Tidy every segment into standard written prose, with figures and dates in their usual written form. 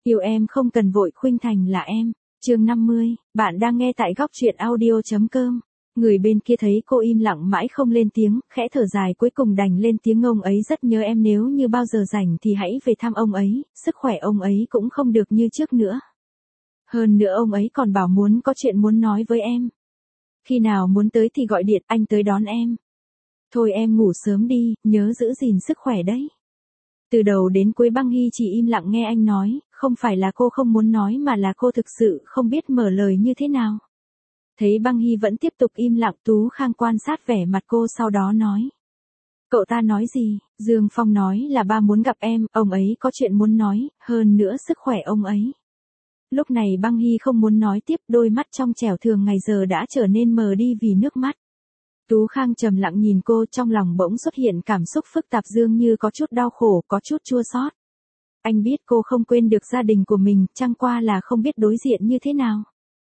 Yêu em không cần vội khuynh thành là em. Chương 50, bạn đang nghe tại góc truyện audio.com. Người bên kia thấy cô im lặng mãi không lên tiếng, khẽ thở dài cuối cùng đành lên tiếng, ông ấy rất nhớ em, nếu như bao giờ rảnh thì hãy về thăm ông ấy, sức khỏe ông ấy cũng không được như trước nữa. Hơn nữa ông ấy còn bảo muốn có chuyện muốn nói với em. Khi nào muốn tới thì gọi điện, anh tới đón em. Thôi em ngủ sớm đi, nhớ giữ gìn sức khỏe đấy. Từ đầu đến cuối Băng Hy chỉ im lặng nghe anh nói, không phải là cô không muốn nói mà là cô thực sự không biết mở lời như thế nào. Thấy Băng Hy vẫn tiếp tục im lặng, Tú Khang quan sát vẻ mặt cô sau đó nói. Cậu ta nói gì? Dương Phong nói là ba muốn gặp em, ông ấy có chuyện muốn nói, hơn nữa sức khỏe ông ấy. Lúc này Băng Hy không muốn nói tiếp, đôi mắt trong trẻo thường ngày giờ đã trở nên mờ đi vì nước mắt. Tú Khang trầm lặng nhìn cô, trong lòng bỗng xuất hiện cảm xúc phức tạp, dường như có chút đau khổ, có chút chua xót. Anh biết cô không quên được gia đình của mình, chẳng qua là không biết đối diện như thế nào.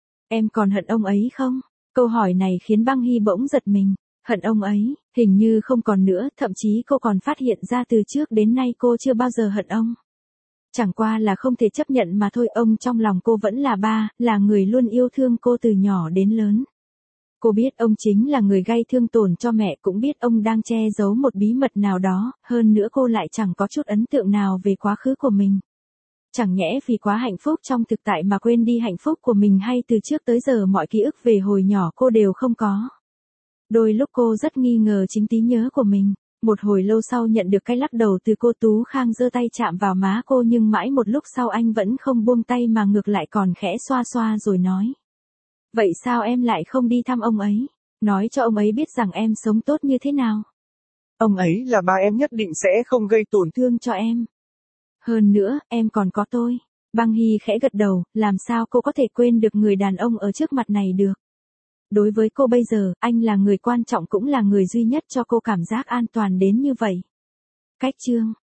Em còn hận ông ấy không? Câu hỏi này khiến Băng Hy bỗng giật mình. Hận ông ấy, hình như không còn nữa, thậm chí cô còn phát hiện ra từ trước đến nay cô chưa bao giờ hận ông. Chẳng qua là không thể chấp nhận mà thôi, ông trong lòng cô vẫn là ba, là người luôn yêu thương cô từ nhỏ đến lớn. Cô biết ông chính là người gây thương tổn cho mẹ, cũng biết ông đang che giấu một bí mật nào đó, hơn nữa cô lại chẳng có chút ấn tượng nào về quá khứ của mình. Chẳng nhẽ vì quá hạnh phúc trong thực tại mà quên đi hạnh phúc của mình, hay từ trước tới giờ mọi ký ức về hồi nhỏ cô đều không có. Đôi lúc cô rất nghi ngờ chính trí nhớ của mình. Một hồi lâu sau nhận được cái lắc đầu từ cô, Tú Khang giơ tay chạm vào má cô nhưng mãi một lúc sau anh vẫn không buông tay mà ngược lại còn khẽ xoa xoa rồi nói. Vậy sao em lại không đi thăm ông ấy? Nói cho ông ấy biết rằng em sống tốt như thế nào. Ông ấy là ba, em nhất định sẽ không gây tổn thương cho em. Hơn nữa, em còn có tôi. Băng Hy khẽ gật đầu, làm sao cô có thể quên được người đàn ông ở trước mặt này được. Đối với cô bây giờ, anh là người quan trọng, cũng là người duy nhất cho cô cảm giác an toàn đến như vậy. Cách chương